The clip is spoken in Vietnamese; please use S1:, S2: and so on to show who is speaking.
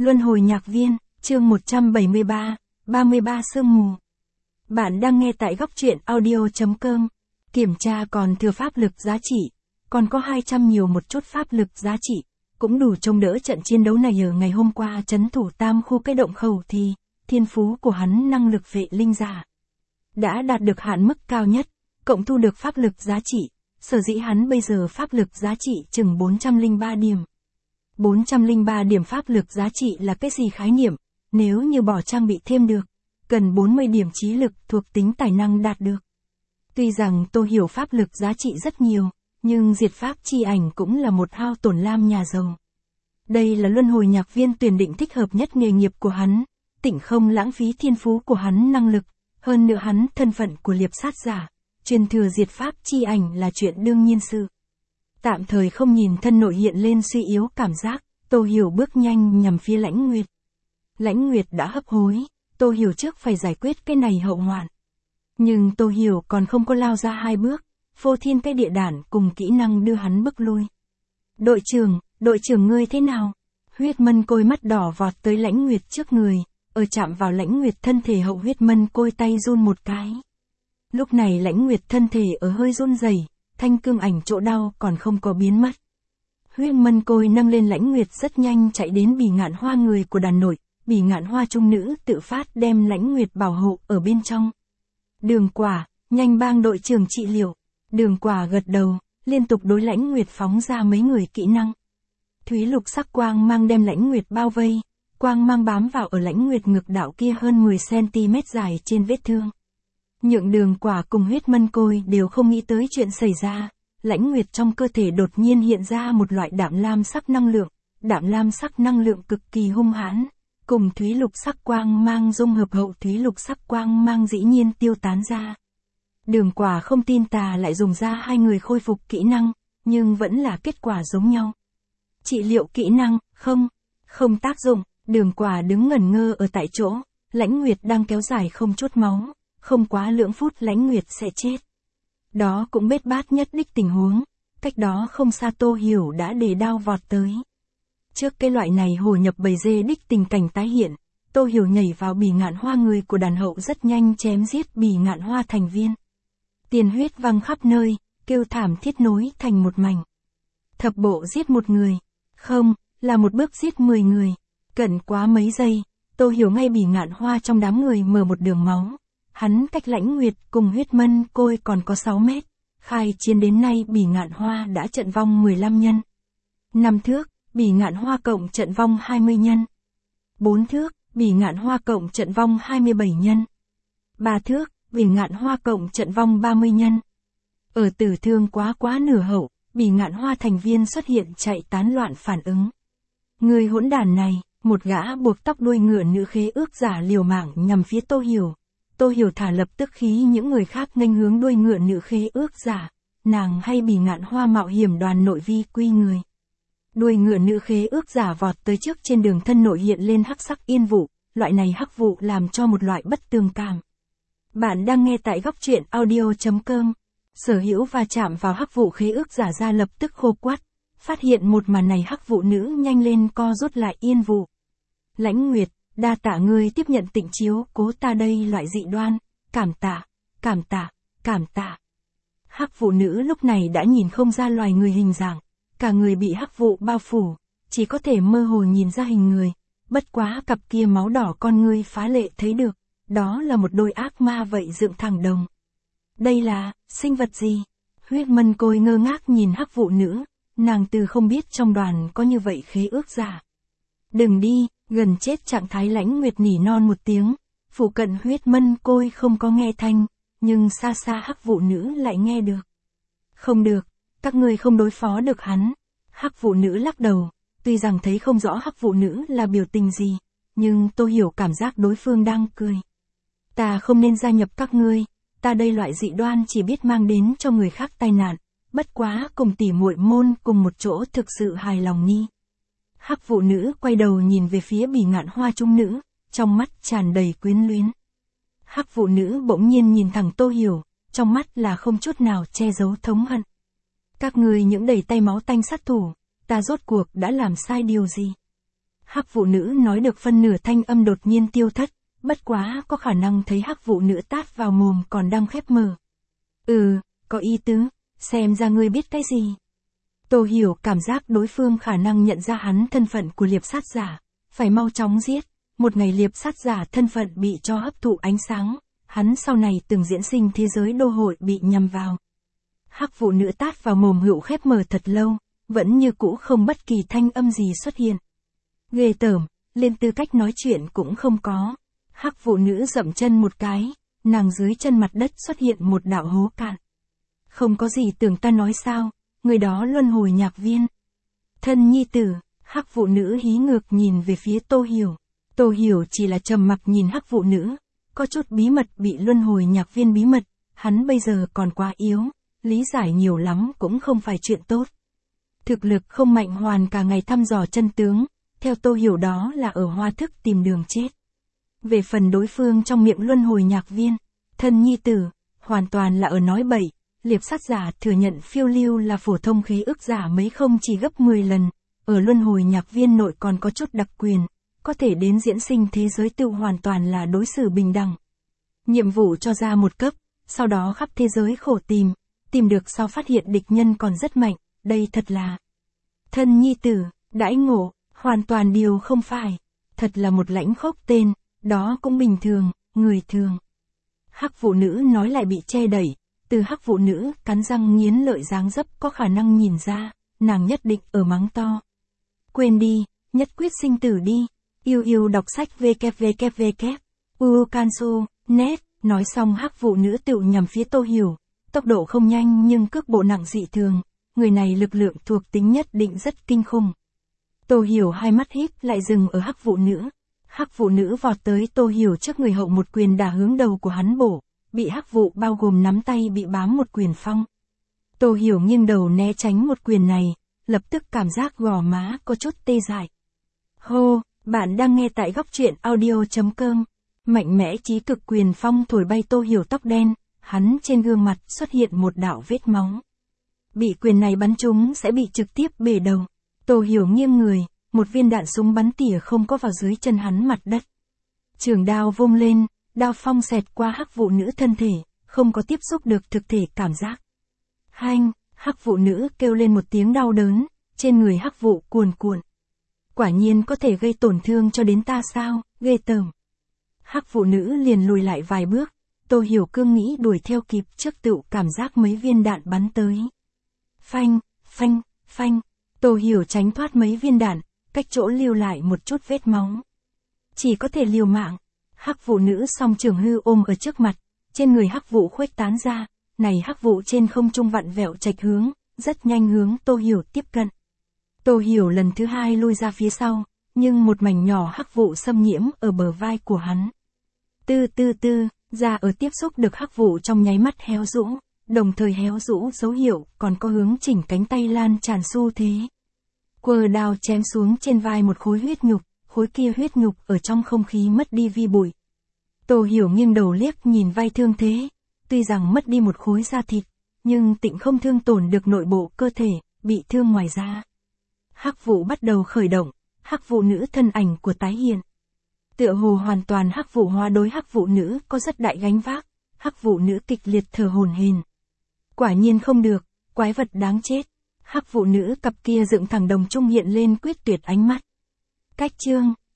S1: Luân hồi nhạc viên, chương 173, 33 sương mù. Bạn đang nghe tại góc truyện audio.com. Kiểm tra còn thừa pháp lực giá trị, còn có 200 nhiều một chút pháp lực giá trị, cũng đủ trông đỡ trận chiến đấu này. Ở ngày hôm qua trấn thủ tam khu cái động khẩu thì, thiên phú của hắn năng lực vệ linh giả đã đạt được hạn mức cao nhất, cộng thu được pháp lực giá trị, sở dĩ hắn bây giờ pháp lực giá trị chừng 403 điểm. 403 điểm pháp lực giá trị là cái gì khái niệm, nếu như bỏ trang bị thêm được, cần 40 điểm trí lực thuộc tính tài năng đạt được. Tuy rằng tôi hiểu pháp lực giá trị rất nhiều, nhưng diệt pháp chi ảnh cũng là một hao tổn lam nhà giàu. Đây là luân hồi nhạc viên tuyển định thích hợp nhất nghề nghiệp của hắn, tỉnh không lãng phí thiên phú của hắn năng lực, hơn nữa hắn thân phận của liệp sát giả, truyền thừa diệt pháp chi ảnh là chuyện đương nhiên sự. Tạm thời không nhìn thân nội hiện lên suy yếu cảm giác, Tô Hiểu bước nhanh nhằm phía Lãnh Nguyệt. Lãnh Nguyệt đã hấp hối, Tô Hiểu trước phải giải quyết cái này hậu hoạn. Nhưng Tô Hiểu còn không có lao ra hai bước, phô thiên cái địa đản cùng kỹ năng đưa hắn bước lui. Đội trưởng ngươi thế nào? Huyết mân côi mắt đỏ vọt tới Lãnh Nguyệt trước người, ở chạm vào Lãnh Nguyệt thân thể hậu huyết mân côi tay run một cái. Lúc này Lãnh Nguyệt thân thể ở hơi run rẩy, thanh cương ảnh chỗ đau còn không có biến mất. Huyết mân côi nâng lên Lãnh Nguyệt rất nhanh chạy đến Bỉ Ngạn Hoa người của đàn nội, Bỉ Ngạn Hoa trung nữ tự phát đem Lãnh Nguyệt bảo hộ ở bên trong. Đường Quả, nhanh bang đội trưởng trị liệu. Đường Quả gật đầu, liên tục đối Lãnh Nguyệt phóng ra mấy người kỹ năng. Thúy lục sắc quang mang đem Lãnh Nguyệt bao vây, quang mang bám vào ở Lãnh Nguyệt ngực đạo kia hơn 10 cm dài trên vết thương. Nhượng Đường Quả cùng huyết mân côi đều không nghĩ tới chuyện xảy ra, Lãnh Nguyệt trong cơ thể đột nhiên hiện ra một loại đạm lam sắc năng lượng cực kỳ hung hãn, cùng thúy lục sắc quang mang dung hợp hậu thúy lục sắc quang mang dĩ nhiên tiêu tán ra. Đường Quả không tin tà lại dùng ra hai người khôi phục kỹ năng, nhưng vẫn là kết quả giống nhau. Trị liệu kỹ năng, không tác dụng, Đường Quả đứng ngẩn ngơ ở tại chỗ, Lãnh Nguyệt đang kéo dài không chút máu. Không quá lưỡng phút Lãnh Nguyệt sẽ chết. Đó cũng bết bát nhất đích tình huống, cách đó không xa Tô Hiểu đã đề đao vọt tới. Trước cái loại này hồ nhập bầy dê đích tình cảnh tái hiện, Tô Hiểu nhảy vào Bỉ Ngạn Hoa người của đàn hậu rất nhanh chém giết Bỉ Ngạn Hoa thành viên. Tiền huyết văng khắp nơi, kêu thảm thiết nối thành một mảnh. Thập bộ giết một người, không, là một bước giết 10 người. Cận quá mấy giây, Tô Hiểu ngay Bỉ Ngạn Hoa trong đám người mở một đường máu. Hắn cách Lãnh Nguyệt cùng huyết mân côi còn có 6 mét. Khai chiến đến nay Bỉ Ngạn Hoa đã trận vong 15 nhân. 5 thước, Bỉ Ngạn Hoa cộng trận vong 20 nhân. 4 thước, Bỉ Ngạn Hoa cộng trận vong 27 nhân. 3 thước, Bỉ Ngạn Hoa cộng trận vong 30 nhân. Ở tử thương quá nửa hậu, Bỉ Ngạn Hoa thành viên xuất hiện chạy tán loạn phản ứng. Người hỗn đản này, một gã buộc tóc đuôi ngựa nữ khế ước giả liều mạng nhằm phía Tô Hiểu. Tô Hiểu thả lập tức khí những người khác nghênh hướng đuôi ngựa nữ khế ước giả, nàng hay Bỉ Ngạn Hoa mạo hiểm đoàn nội vi quy người. Đuôi ngựa nữ khế ước giả vọt tới trước trên đường thân nội hiện lên hắc sắc yên vụ, loại này hắc vụ làm cho một loại bất tường cảm. Bạn đang nghe tại góc truyện audio.com. Sở Hữu va chạm vào hắc vụ khế ước giả ra lập tức khô quắt, phát hiện một màn này hắc vụ nữ nhanh lên co rút lại yên vụ. Lãnh Nguyệt, đa tạ ngươi tiếp nhận tịnh chiếu cố ta đây loại dị đoan, cảm tạ. Hắc vụ nữ lúc này đã nhìn không ra loài người hình dạng, cả người bị hắc vụ bao phủ, chỉ có thể mơ hồ nhìn ra hình người, bất quá cặp kia máu đỏ con ngươi phá lệ thấy được, đó là một đôi ác ma vậy dựng thẳng đồng. Đây là, sinh vật gì? Huyết mân côi ngơ ngác nhìn hắc vụ nữ, nàng từ không biết trong đoàn có như vậy khế ước giả. Đừng đi. Gần chết trạng thái Lãnh Nguyệt nỉ non một tiếng, phụ cận huyết mân côi không có nghe thanh, nhưng xa xa hắc vụ nữ lại nghe được. Không được, các ngươi không đối phó được hắn. Hắc vụ nữ lắc đầu, tuy rằng thấy không rõ hắc vụ nữ là biểu tình gì, nhưng tôi hiểu cảm giác đối phương đang cười. Ta không nên gia nhập các ngươi, ta đây loại dị đoan chỉ biết mang đến cho người khác tai nạn, bất quá cùng tỉ muội môn cùng một chỗ thực sự hài lòng nhi. Hắc vụ nữ quay đầu nhìn về phía Bỉ Ngạn Hoa trung nữ, trong mắt tràn đầy quyến luyến. Hắc vụ nữ bỗng nhiên nhìn thẳng Tô Hiểu, trong mắt là không chút nào che giấu thống hận. Các ngươi những đầy tay máu tanh sát thủ, ta rốt cuộc đã làm sai điều gì? Hắc vụ nữ nói được phân nửa thanh âm đột nhiên tiêu thất, bất quá có khả năng thấy hắc vụ nữ tát vào mồm còn đang khép mở. Có ý tứ, xem ra ngươi biết cái gì. Tô Hiểu cảm giác đối phương khả năng nhận ra hắn thân phận của liệp sát giả, phải mau chóng giết. Một ngày liệp sát giả thân phận bị cho hấp thụ ánh sáng, hắn sau này từng diễn sinh thế giới đô hội bị nhằm vào. Hắc vụ nữ tát vào mồm hữu khép mở thật lâu, vẫn như cũ không bất kỳ thanh âm gì xuất hiện. Ghê tởm, lên tư cách nói chuyện cũng không có. Hắc vụ nữ dậm chân một cái, nàng dưới chân mặt đất xuất hiện một đạo hố cạn. Không có gì tưởng ta nói sao, người đó luân hồi nhạc viên. Thân nhi tử, hắc vụ nữ hí ngược nhìn về phía Tô Hiểu. Tô Hiểu chỉ là trầm mặc nhìn hắc vụ nữ, có chút bí mật bị luân hồi nhạc viên bí mật, hắn bây giờ còn quá yếu, lý giải nhiều lắm cũng không phải chuyện tốt. Thực lực không mạnh hoàn cả ngày thăm dò chân tướng, theo Tô Hiểu đó là ở hoa thức tìm đường chết. Về phần đối phương trong miệng luân hồi nhạc viên, thân nhi tử, hoàn toàn là ở nói bậy, liệp sát giả thừa nhận phiêu lưu là phổ thông khế ước giả mấy không chỉ gấp 10 lần, ở luân hồi nhạc viên nội còn có chút đặc quyền, có thể đến diễn sinh thế giới tự hoàn toàn là đối xử bình đẳng. Nhiệm vụ cho ra một cấp, sau đó khắp thế giới khổ tìm được sau phát hiện địch nhân còn rất mạnh, đây thật là thân nhi tử, đãi ngộ, hoàn toàn điều không phải, thật là một lãnh khốc tên, đó cũng bình thường, người thường. Hắc vụ nữ nói lại bị che đẩy, từ hắc vụ nữ cắn răng nghiến lợi dáng dấp có khả năng nhìn ra, nàng nhất định ở mắng to. Quên đi, nhất quyết sinh tử đi, yêu đọc sách www. Ukansu.net, nói xong hắc vụ nữ tựu nhằm phía Tô Hiểu, tốc độ không nhanh nhưng cước bộ nặng dị thường, người này lực lượng thuộc tính nhất định rất kinh khủng. Tô Hiểu hai mắt híp lại dừng ở hắc vụ nữ. Hắc vụ nữ vọt tới Tô Hiểu trước người hậu một quyền đả hướng đầu của hắn bổ, bị hắc vụ bao gồm nắm tay bị bám một quyền phong. Tô Hiểu nghiêng đầu né tránh một quyền này, lập tức cảm giác gò má có chút tê dại. Hô, bạn đang nghe tại góc truyện audio.com. Mạnh mẽ chí cực quyền phong thổi bay Tô Hiểu tóc đen, hắn trên gương mặt xuất hiện một đạo vết máu. Bị quyền này bắn trúng sẽ bị trực tiếp bể đầu. Tô Hiểu nghiêng người, một viên đạn súng bắn tỉa không có vào dưới chân hắn mặt đất. Trường đao vung lên, đao phong xẹt qua hắc vụ nữ thân thể, không có tiếp xúc được thực thể cảm giác. Hanh, hắc vụ nữ kêu lên một tiếng đau đớn, trên người hắc vụ cuồn cuộn. Quả nhiên có thể gây tổn thương cho đến ta sao, ghê tởm. Hắc vụ nữ liền lùi lại vài bước, Tô Hiểu cương nghĩ đuổi theo kịp trước tựu cảm giác mấy viên đạn bắn tới. Phanh, phanh, phanh, Tô Hiểu tránh thoát mấy viên đạn, cách chỗ lưu lại một chút vết máu. Chỉ có thể liều mạng. Hắc vụ nữ song trường hư ôm ở trước mặt, trên người hắc vụ khuếch tán ra, này hắc vụ trên không trung vặn vẹo chệch hướng, rất nhanh hướng Tô Hiểu tiếp cận. Tô Hiểu lần thứ hai lui ra phía sau, nhưng một mảnh nhỏ hắc vụ xâm nhiễm ở bờ vai của hắn. Da ở tiếp xúc được hắc vụ trong nháy mắt héo rũ, đồng thời héo rũ dấu hiệu còn có hướng chỉnh cánh tay lan tràn xu thế. Quờ đao chém xuống trên vai một khối huyết nhục, khối kia huyết nhục ở trong không khí mất đi vi bụi. Tô Hiểu nghiêng đầu liếc nhìn vai thương thế, tuy rằng mất đi một khối da thịt, nhưng tịnh không thương tổn được nội bộ cơ thể, bị thương ngoài da. Hắc vụ bắt đầu khởi động, hắc vụ nữ thân ảnh của tái hiện. Tựa hồ hoàn toàn hắc vụ hóa đối hắc vụ nữ có rất đại gánh vác, hắc vụ nữ kịch liệt thở hổn hển. Quả nhiên không được, quái vật đáng chết. Hắc vụ nữ cặp kia dựng thẳng đồng trung hiện lên quyết tuyệt ánh mắt. Cách chương